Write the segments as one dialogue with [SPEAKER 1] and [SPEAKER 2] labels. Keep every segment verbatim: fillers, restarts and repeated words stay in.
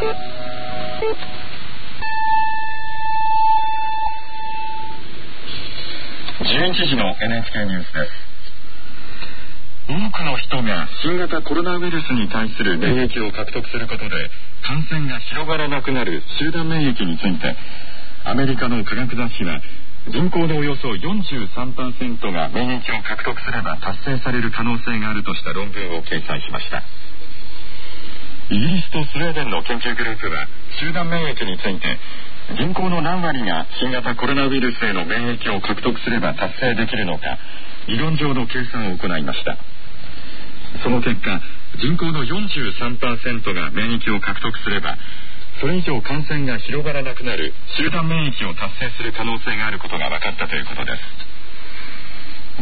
[SPEAKER 1] じゅういちじの エヌエイチケー ニュースです。多くの人が新型コロナウイルスに対する免疫を獲得することで感染が広がらなくなる集団免疫について、アメリカの科学雑誌は人口のおよそ よんじゅうさんパーセント が免疫を獲得すれば達成される可能性があるとした論文を掲載しました。イギリスとスウェーデンの研究グループは集団免疫について、人口の何割が新型コロナウイルスへの免疫を獲得すれば達成できるのか理論上の計算を行いました。その結果、人口の よんじゅうさんパーセント が免疫を獲得すれば、それ以上感染が広がらなくなる集団免疫を達成する可能性があることが分かったということです。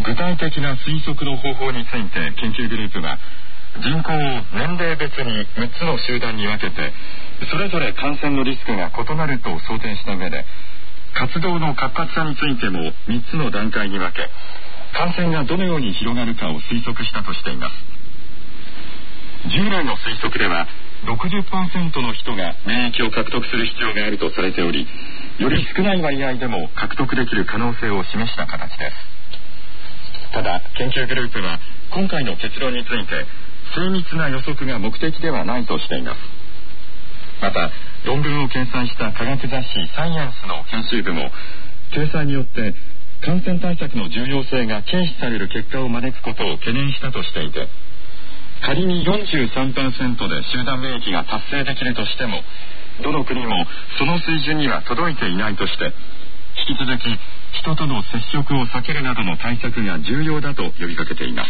[SPEAKER 1] 具体的な推測の方法について研究グループは、人口を年齢別にむっつの集団に分けて、それぞれ感染のリスクが異なると想定した上で、活動の活発さについてもみっつの段階に分け、感染がどのように広がるかを推測したとしています。従来の推測では ろくじゅっパーセント の人が免疫を獲得する必要があるとされており、より少ない割合でも獲得できる可能性を示した形です。ただ、研究グループは今回の結論について精密な予測が目的ではないとしています。また、論文を掲載した科学雑誌サイエンスの編集部も、掲載によって感染対策の重要性が軽視される結果を招くことを懸念したとしていて、仮に よんじゅうさんパーセント で集団免疫が達成できるとしても、どの国もその水準には届いていないとして、引き続き人との接触を避けるなどの対策が重要だと呼びかけています。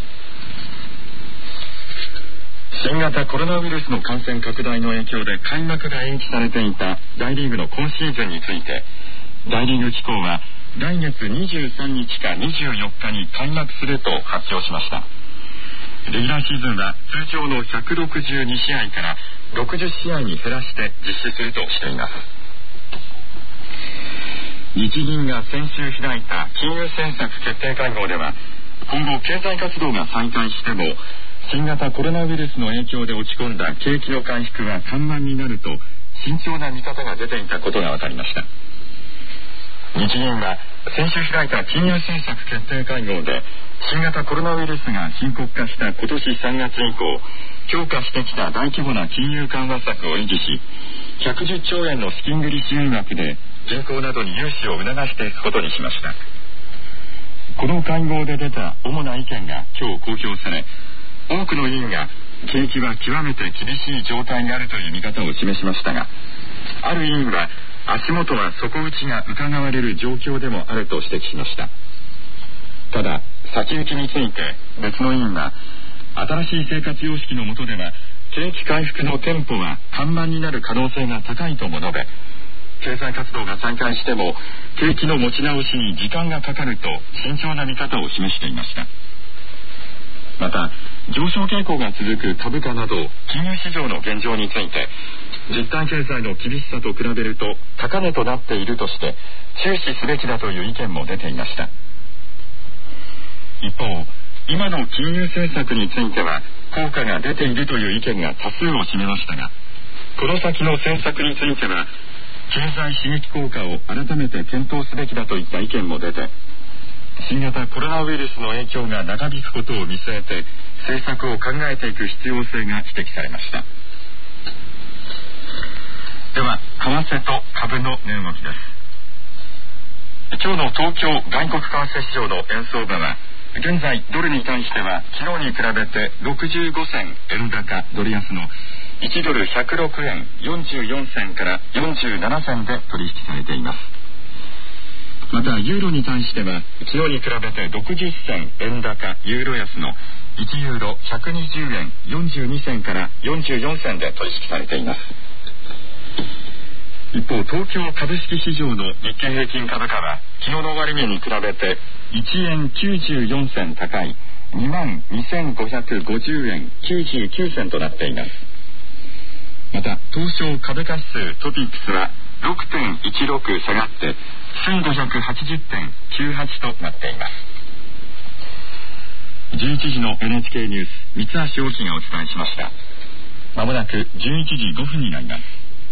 [SPEAKER 1] 新型コロナウイルスの感染拡大の影響で開幕が延期されていた大リーグの今シーズンについて、大リーグ機構は来月にじゅうさんにちかにじゅうよっかに開幕すると発表しました。レギュラーシーズンは通常のひゃくろくじゅうにしあいからろくじゅっしあいに減らして実施するとしています。日銀が先週開いた金融政策決定会合では、今後経済活動が再開しても新型コロナウイルスの影響で落ち込んだ景気の回復は緩慢になると慎重な見方が出ていたことが分かりました。日銀は先週開いた金融政策決定会合で、新型コロナウイルスが深刻化した今年さんがつ以降、強化してきた大規模な金融緩和策を維持し、ひゃくじゅっちょうえんの資金繰り支援枠で銀行などに融資を促していくことにしました。この会合で出た主な意見が今日公表され、多くの委員が景気は極めて厳しい状態にあるという見方を示しましたが、ある委員は足元は底打ちが伺われる状況でもあると指摘しました。ただ、先行きについて別の委員は、新しい生活様式の下では景気回復のテンポは緩慢になる可能性が高いとも述べ、経済活動が再開しても景気の持ち直しに時間がかかると慎重な見方を示していました。また、上昇傾向が続く株価など金融市場の現状について、実体経済の厳しさと比べると高値となっているとして注視すべきだという意見も出ていました。一方、今の金融政策については効果が出ているという意見が多数を占めましたが、この先の政策については経済刺激効果を改めて検討すべきだといった意見も出て、新型コロナウイルスの影響が長引くことを見据えて政策を考えていく必要性が指摘されました。では、為替と株の値動きです。今日の東京外国為替市場の円相場は、現在ドルに対しては昨日に比べてろくじゅうごせん円高ドル安のいちドルひゃくろくえんよんじゅうよんせんからよんじゅうななせんで取引されています。また、ユーロに対しては昨日に比べてろくじゅっせん円高ユーロ安のいちユーロひゃくにじゅうえんよんじゅうにせんからよんじゅうよんせんで取引されています。一方、東京株式市場の日経平均株価は昨日の終値に比べていちえんきゅうじゅうよんせん高い にまんにせんごひゃくごじゅうえんきゅうじゅうきゅうせんとなっています。また、東証株価指数トピックスは ろくてんいちろく 下がってせんごひゃくはちじゅってんきゅうはちとなっています。じゅういちじの エヌエイチケー ニュース、三橋大輝がお伝えしました。 まもなくじゅういちじごふんになります。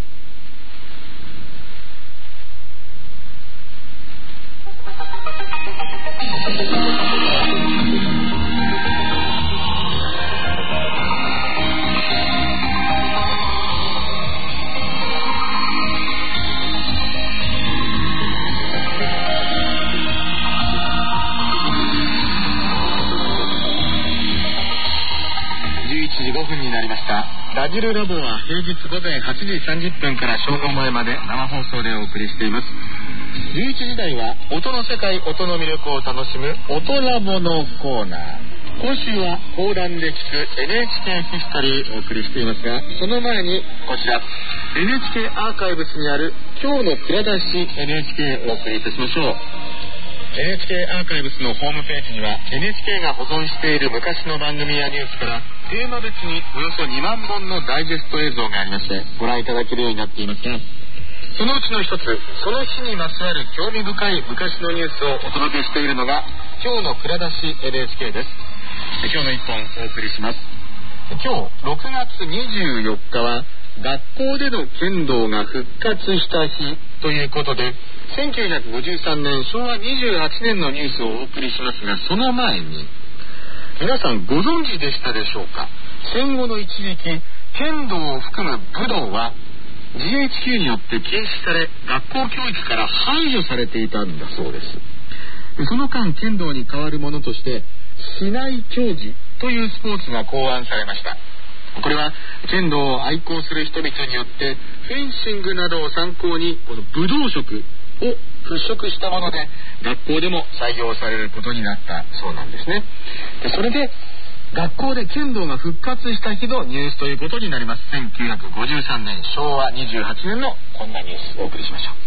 [SPEAKER 1] ラジルラボは平日午前はちじさんじゅっぷんから正午前まで生放送でお送りしています。じゅういちじ台は音の世界、音の魅力を楽しむ音ラボのコーナー。今週は講談で聞く エヌエイチケー ヒストリーをお送りしていますが、その前にこちら エヌエイチケー アーカイブスにある今日の蔵出し エヌエイチケー をお送りいたしましょう。エヌエイチケー アーカイブスのホームページには エヌエイチケー が保存している昔の番組やニュースからテーマ別におよそにまんぼんのダイジェスト映像がありましてご覧いただけるようになっていますが、そのうちの一つ、その日にまつわる興味深い昔のニュースをお届けしているのが今日の蔵出し エヌエイチケー です。今日の一本お送りします。今日ろくがつにじゅうよっかは学校での剣道が復活した日ということで、せんきゅうひゃくごじゅうさんねんしょうわにじゅうはちねんのニュースをお送りしますが、その前に皆さんご存知でしたでしょうか。戦後の一時期、剣道を含む武道は ジーエイチキュー によって禁止され、学校教育から排除されていたんだそうです。その間、剣道に代わるものとして竹刀競技というスポーツが考案されました。これは剣道を愛好する人々によってフェンシングなどを参考にこの武道色を払拭したもので、学校でも採用されることになったそうなんですね。でそれで学校で剣道が復活した日のニュースということになります。せんきゅうひゃくごじゅうさんねんしょうわにじゅうはちねんのこんなニュースをお送りしましょう。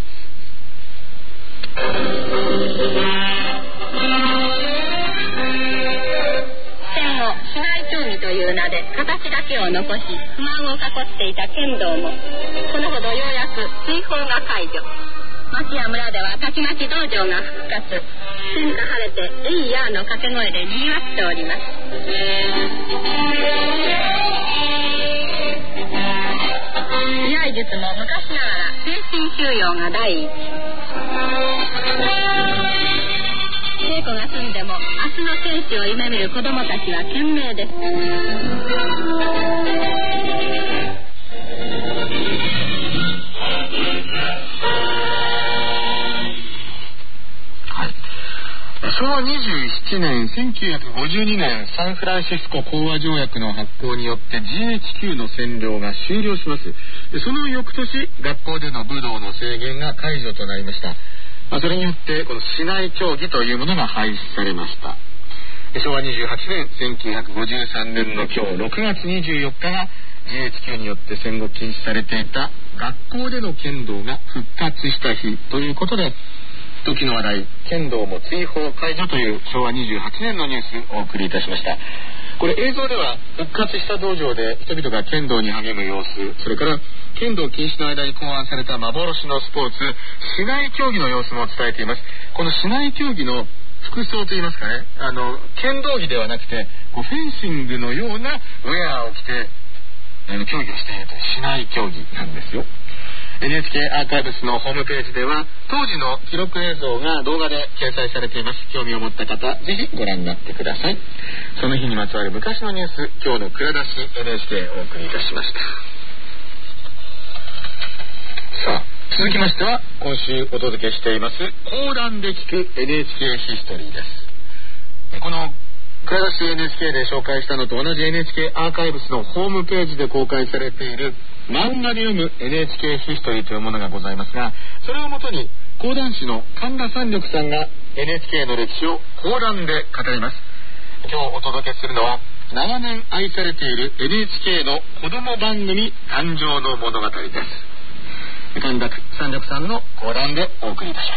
[SPEAKER 2] 戦後竹刀競技という名で形だけを残し不満を囲っていた剣道もこのほどようやく追放が解除。町や村ではたちまち道場が復活。天が晴れてえいやーの掛け声で賑わっております。居合術も昔ながら精神修養が第一。稽古が済んでも明日の天使を夢見る子供たちは懸命です。
[SPEAKER 1] しょうわにじゅうななねん、せんきゅうひゃくごじゅうにねんサンフランシスコ講和条約の発効によって ジーエイチキュー の占領が終了します。その翌年、学校での武道の制限が解除となりました。それによってこの竹刀競技というものが廃止されました。しょうわにじゅうはちねん、せんきゅうひゃくごじゅうさんねんの今日ろくがつにじゅうよっかが ジーエイチキュー によって戦後禁止されていた学校での剣道が復活した日ということで、時の話題、剣道も追放解除というしょうわにじゅうはちねんのニュースをお送りいたしました。これ映像では復活した道場で人々が剣道に励む様子、それから剣道禁止の間に考案された幻のスポーツ竹刀競技の様子も伝えています。この竹刀競技の服装といいますかね、あの剣道着ではなくてこうフェンシングのようなウェアを着てあの競技をしているという竹刀競技なんですよ。エヌエイチケー アーカイブスのホームページでは当時の記録映像が動画で掲載されています。興味を持った方、ぜひご覧になってください。その日にまつわる昔のニュース、今日の蔵出し エヌエイチケー をお送りいたしました。さあ、続きましては今週お届けしています講談で聞く エヌエイチケー ヒストリーです。この蔵出し エヌエイチケー で紹介したのと同じ エヌエイチケー アーカイブスのホームページで公開されている漫画で読む エヌエイチケー ヒストリーというものがございますが、それをもとに講談師の神田三緑さんが エヌエイチケー の歴史を講談で語ります。今日お届けするのは長年愛されている エヌエイチケー の子供番組誕生の物語です。神田三緑さんの講談でお送りいたします。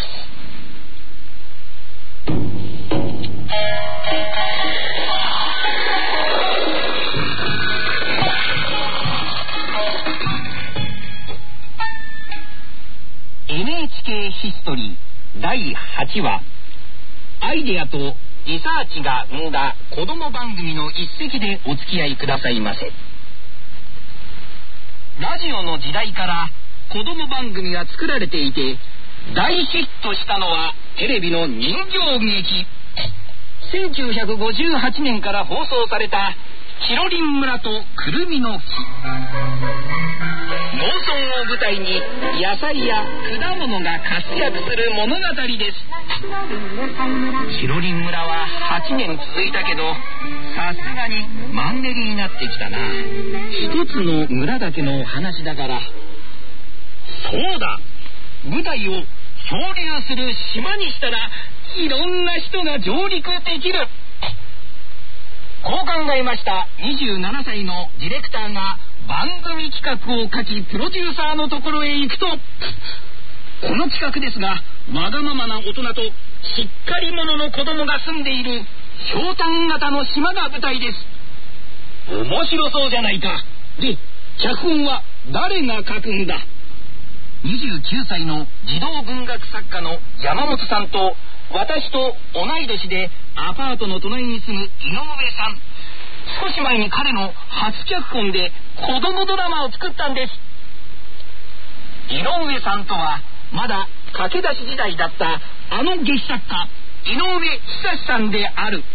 [SPEAKER 3] エヌエイチケー ヒストリーだいはちわ、アイデアとリサーチが生んだ子供番組の一席でお付き合いくださいませ。 ラジオの時代から子供番組が作られていて、大ヒットしたのはテレビの人形劇。せんきゅうひゃくごじゅうはちねんから放送されたひろりん村とくるみの木。農村を舞台に野菜や果物が活躍する物語です。ひろりん村ははちねん続いたけど、さすがにマンネリになってきたな。一つの村だけのお話だから。そうだ、舞台を漂流する島にしたらいろんな人が上陸できる。こう考えましたにじゅうななさいのディレクターが番組企画を書き、プロデューサーのところへ行くと、この企画ですが、わがままな大人としっかり者の子供が住んでいるひょうたん型の島が舞台です。面白そうじゃないか。で、脚本は誰が書くんだ。にじゅうきゅうさいの児童文学作家の山本さんと、私と同い年でアパートの隣に住む井上さん。少し前に彼の初脚本で子供ドラマを作ったんです。井上さんとはまだ駆け出し時代だったあの劇作家井上久志さんである。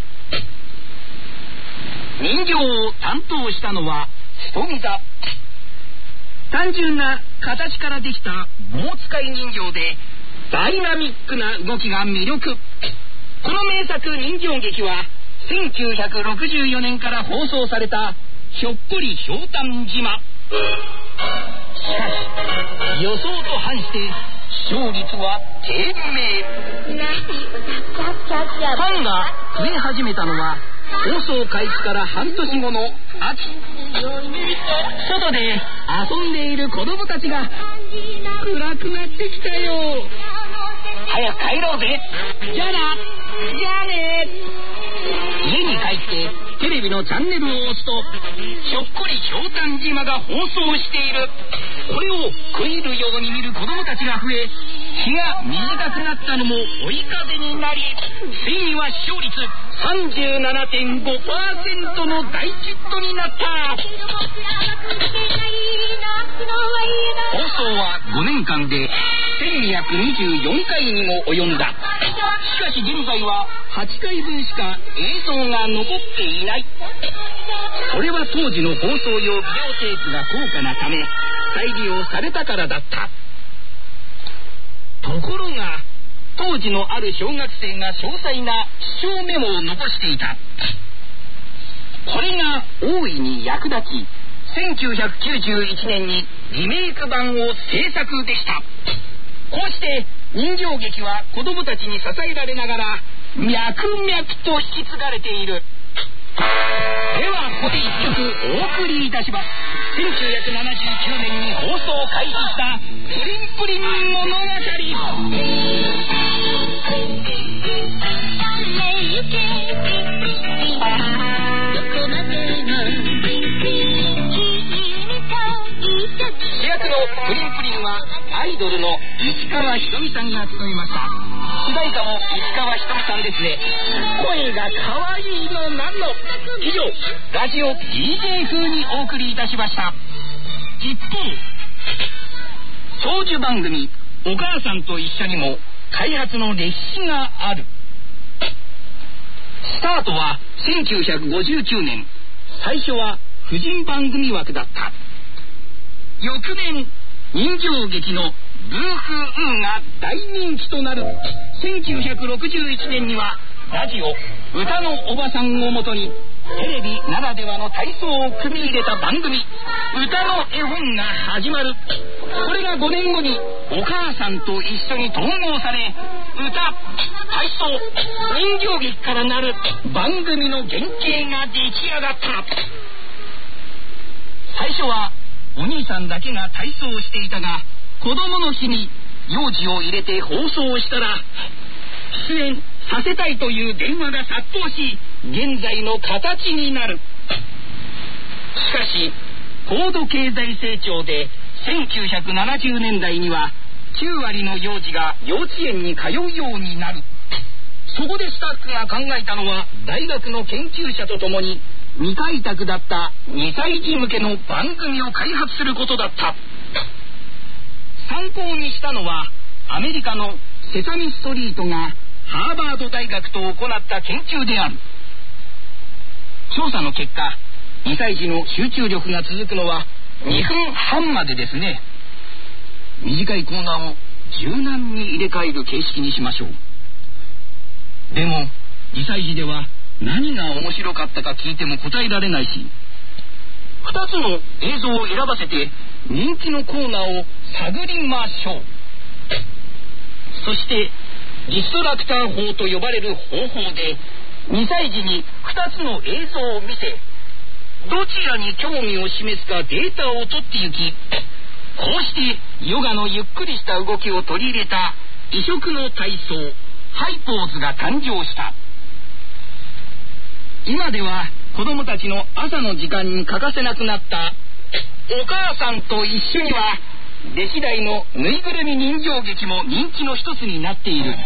[SPEAKER 3] 人形を担当したのは人見座。単純な形からできた棒使い人形でダイナミックな動きが魅力。この名作人形劇はせんきゅうひゃくろくじゅうよねんから放送されたひょっこりひょうたん島。しかし予想と反して視聴率は低迷。ファンが増え始めたのは放送開始から半年後の秋。外で遊んでいる子供たちが暗くなってきたよ。早く帰ろうぜ。じゃあな。じゃあね。家に帰ってテレビのチャンネルを押すと、ひょっこりひょうたん島が放送している。これを食い入るように見る子供たちが増え、日が短くなったのも追い風になり、ついには視聴率 さんじゅうななてんごパーセント の大ヒットになった。放送はごねんかんでせんにひゃくにじゅうよんかいにも及んだ。しかし現在ははちかいぶんしか映像が残っていない。それは当時の放送用ビデオテープが高価なため再利用されたからだった。ところが当時のある小学生が詳細な視聴メモを残していた。これが大いに役立ち、せんきゅうひゃくきゅうじゅういちねんにリメイク版を制作でした。こうして人形劇は子供たちに支えられながら脈々と引き継がれている。ではここで一曲お送りいたします。せんきゅうひゃくななじゅうきゅうねんに放送開始したプリンプリン物語。主役のプリンプリンはアイドルの石川ひとみさんが務めました。主題歌も石川ひとみさんですね。声が可愛いのなんの。以上、ラジオ ディージェー 風にお送りいたしました。一方、長寿番組お母さんと一緒にも開発の歴史がある。スタートはせんきゅうひゃくごじゅうきゅうねん。最初は婦人番組枠だった。翌年、人形劇のブーフーウーが大人気となるせんきゅうひゃくろくじゅういちねんにはラジオ歌のおばさんをもとにテレビならではの体操を組み入れた番組歌の絵本が始まる。これがごねんごにお母さんと一緒に統合され、歌、体操、人形劇からなる番組の原型が出来上がった。最初はお兄さんだけが体操をしていたが、子供の日に幼児を入れて放送したら出演させたいという電話が殺到し、現在の形になる。しかし高度経済成長でせんきゅうひゃくななじゅうねんだいにはきゅうわりの幼児が幼稚園に通うようになる。そこでスタッフが考えたのは、大学の研究者とともに未開拓だったにさい児向けの番組を開発することだった。参考にしたのはアメリカのセサミストリートがハーバード大学と行った研究である。調査の結果、にさい児の集中力が続くのはにふんはんまでですね。短いコーナーを柔軟に入れ替える形式にしましょう。でもにさい児では何が面白かったか聞いても答えられないし、ふたつの映像を選ばせて人気のコーナーを探りましょう。そしてディストラクター法と呼ばれる方法でにさい児にふたつの映像を見せ、どちらに興味を示すかデータを取って行き、こうしてヨガのゆっくりした動きを取り入れた異色の体操ハイポーズが誕生した。今では子供たちの朝の時間に欠かせなくなったお母さんと一緒には歴代のぬいぐるみ人形劇も人気の一つになっている。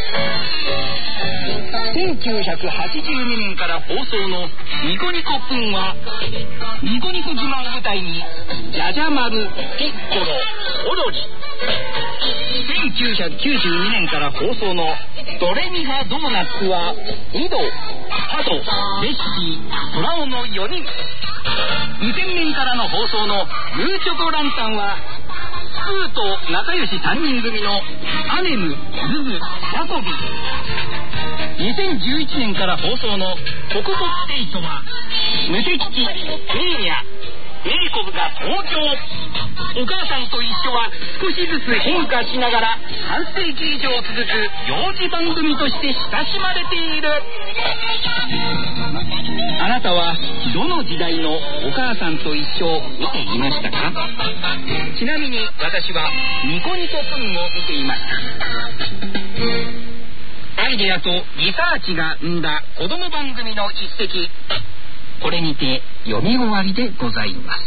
[SPEAKER 3] せんきゅうひゃくはちじゅうにねんから放送のニコニコプンはニコニコ自慢舞台にジャジャマル、ピッコロ、オロリ。せんきゅうひゃくきゅうじゅうにねんから放送のドレミファドーナツはイド、ハト、レッシー、トラオのよにん。にせんねんからの放送のグーチョコランタンはスーと仲良しさんにん組のアネム、ズズ、ヤコビ。にせんじゅういちねんから放送のコココステイトは無敵機、メーニャ、メイコブが登場。お母さんと一緒は少しずつ変化しながら半世紀以上続く幼児番組として親しまれている。あなたはどの時代のお母さんと一緒を見ていましたか？ちなみに私はニコニコプンを見ていました。アイデアとリサーチが生んだ子供番組の一席、これにて読み終わりでございます。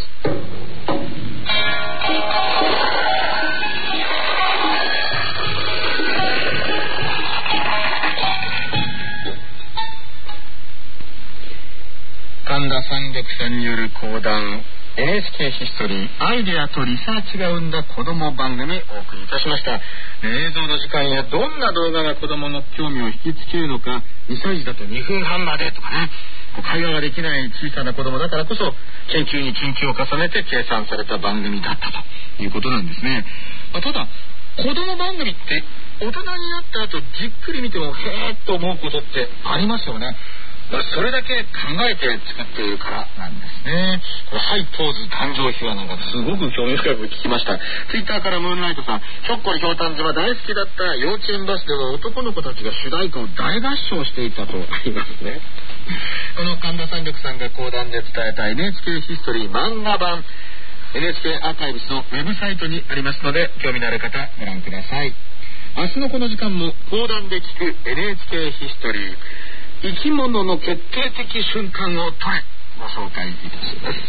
[SPEAKER 1] 神田三緑さんによる講談 エヌエイチケー ヒストリー、アイデアとリサーチが生んだ子供番組をお送りいたしました。映像の時間やどんな動画が子供の興味を引きつけるのか、にさい児だとにふんはんまでとかね、会話ができない小さな子供だからこそ研究に研究を重ねて計算された番組だったということなんですね。まあ、ただ子供番組って大人になった後じっくり見てもへーっと思うことってありますよね。まあ、それだけ考えて作っているからなんですね。これハイポーズ誕生秘話なんかすごく興味深く聞きました。ツイッターからムーンライトさん、ひょっこりひょうたん島大好きだった幼稚園バスでは男の子たちが主題歌を大合唱していたとありますね。この神田三緑さんが講談で伝えた エヌエイチケー ヒストリー漫画版 エヌエイチケー アーカイブスのウェブサイトにありますので、興味のある方ご覧ください。明日のこの時間も講談で聞く エヌエイチケー ヒストリー、生き物の決定的瞬間を撮れ、ご紹介いたします。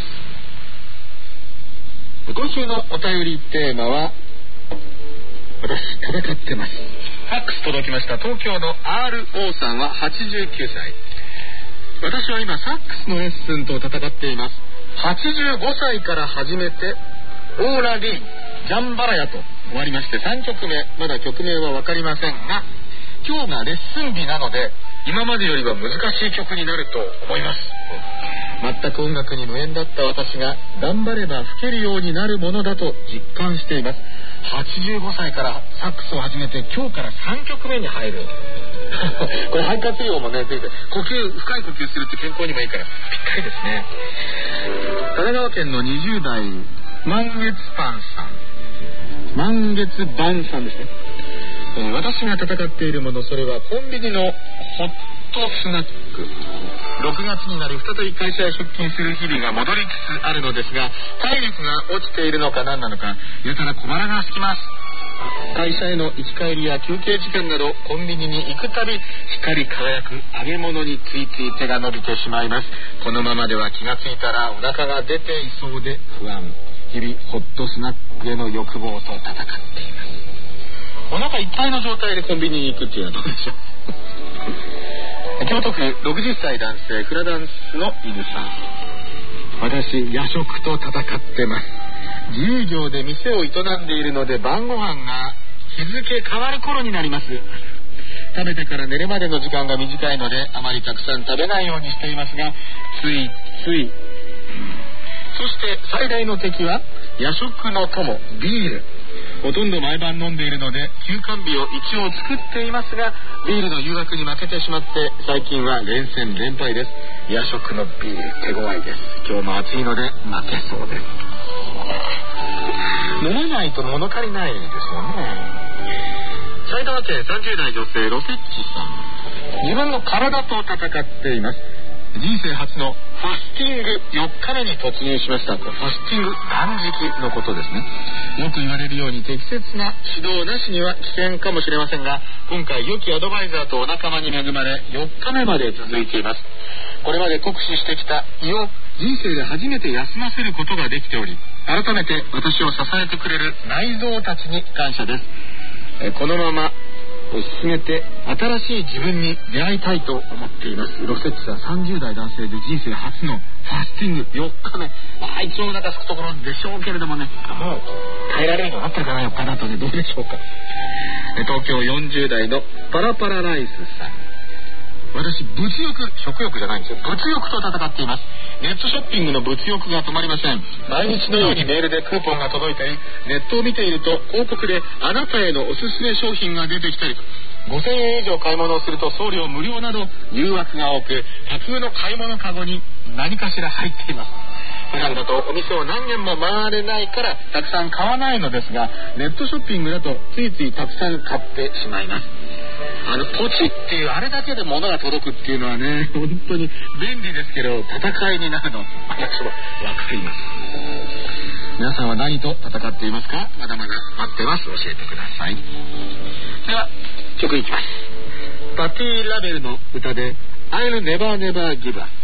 [SPEAKER 1] 今週のお便りテーマは、私戦ってます。ファックス届きました。東京の アールオー さんははちじゅうきゅうさい。私は今サックスのレッスンと戦っています。はちじゅうごさいから始めてオーラリージャンバラヤと終わりまして、さんきょくめ、まだ曲名は分かりませんが、今日がレッスン日なので今までよりは難しい曲になると思います。全く音楽に無縁だった私が頑張れば吹けるようになるものだと実感しています。はちじゅうごさいからサックスを始めて今日からさんきょくめに入るこれ肺活量もねついて、呼吸深い呼吸するって健康にもいいからぴったりですね。神奈川県のにじゅう代満月パンさん、満月晩さんですね。私が戦っているもの、それはコンビニのホットスナック。ろくがつになり再び会社へ出勤する日々が戻りつつあるのですが、体力が落ちているのか何なのかやたら小腹が空きます。会社への行き帰りや休憩時間などコンビニに行くたび光り輝く揚げ物についつい手が伸びてしまいます。このままでは気がついたらお腹が出ていそうで不安。日々ホットスナックへの欲望と戦っています。お腹いっぱいの状態でコンビニに行くっていうのはどうでしょう。 京都府ろくじゅっさい男性フラダンスの犬さん。私夜食と戦ってます。自由業で店を営んでいるので晩ご飯が日付変わる頃になります。食べてから寝るまでの時間が短いのであまりたくさん食べないようにしていますが、ついつい。そして最大の敵は夜食の友ビール。ほとんど毎晩飲んでいるので休館日を一応作っていますが、ビールの誘惑に負けてしまって最近は連戦連敗です。夜食のビール手強いです。今日も暑いので負けそうです。飲まないと物足りないですよね。埼玉県さんじゅう代女性ロセッチさん。自分の体と戦っています。人生初のファスティングよっかめに突入しました。ファスティング断食のことですね。よく言われるように適切な指導なしには危険かもしれませんが、今回良きアドバイザーとお仲間に恵まれよっかめまで続いています。これまで酷使してきた胃を人生で初めて休ませることができており、改めて私を支えてくれる内臓たちに感謝です。えこのまま進めて新しい自分に出会いたいと思っています。ロセッチさんさんじゅう代男性で人生初のファスティングよっかめ。まあ一応お腹すくところでしょうけれどもね、もう耐えられるようになってるかな、よっかだとね、どうでしょうか。東京よんじゅう代のパラパラライスさん。私物欲、食欲じゃないんですよ、物欲と戦っています。ネットショッピングの物欲が止まりません。毎日のようにメールでクーポンが届いたり、ネットを見ていると広告であなたへのおすすめ商品が出てきたりと、ごせんえん以上買い物をすると送料無料など誘惑が多く、架空の買い物カゴに何かしら入っています。普段だとお店を何軒も回れないからたくさん買わないのですが、ネットショッピングだとついついたくさん買ってしまいます。あのポチっていうあれだけで物が届くっていうのはね、本当に便利ですけど戦いになるの私も分かります。皆さんは何と戦っていますか？まだまだ待ってます。教えてください。では曲いきます。パティ・ラベルの歌で I'll Never Never Give Up。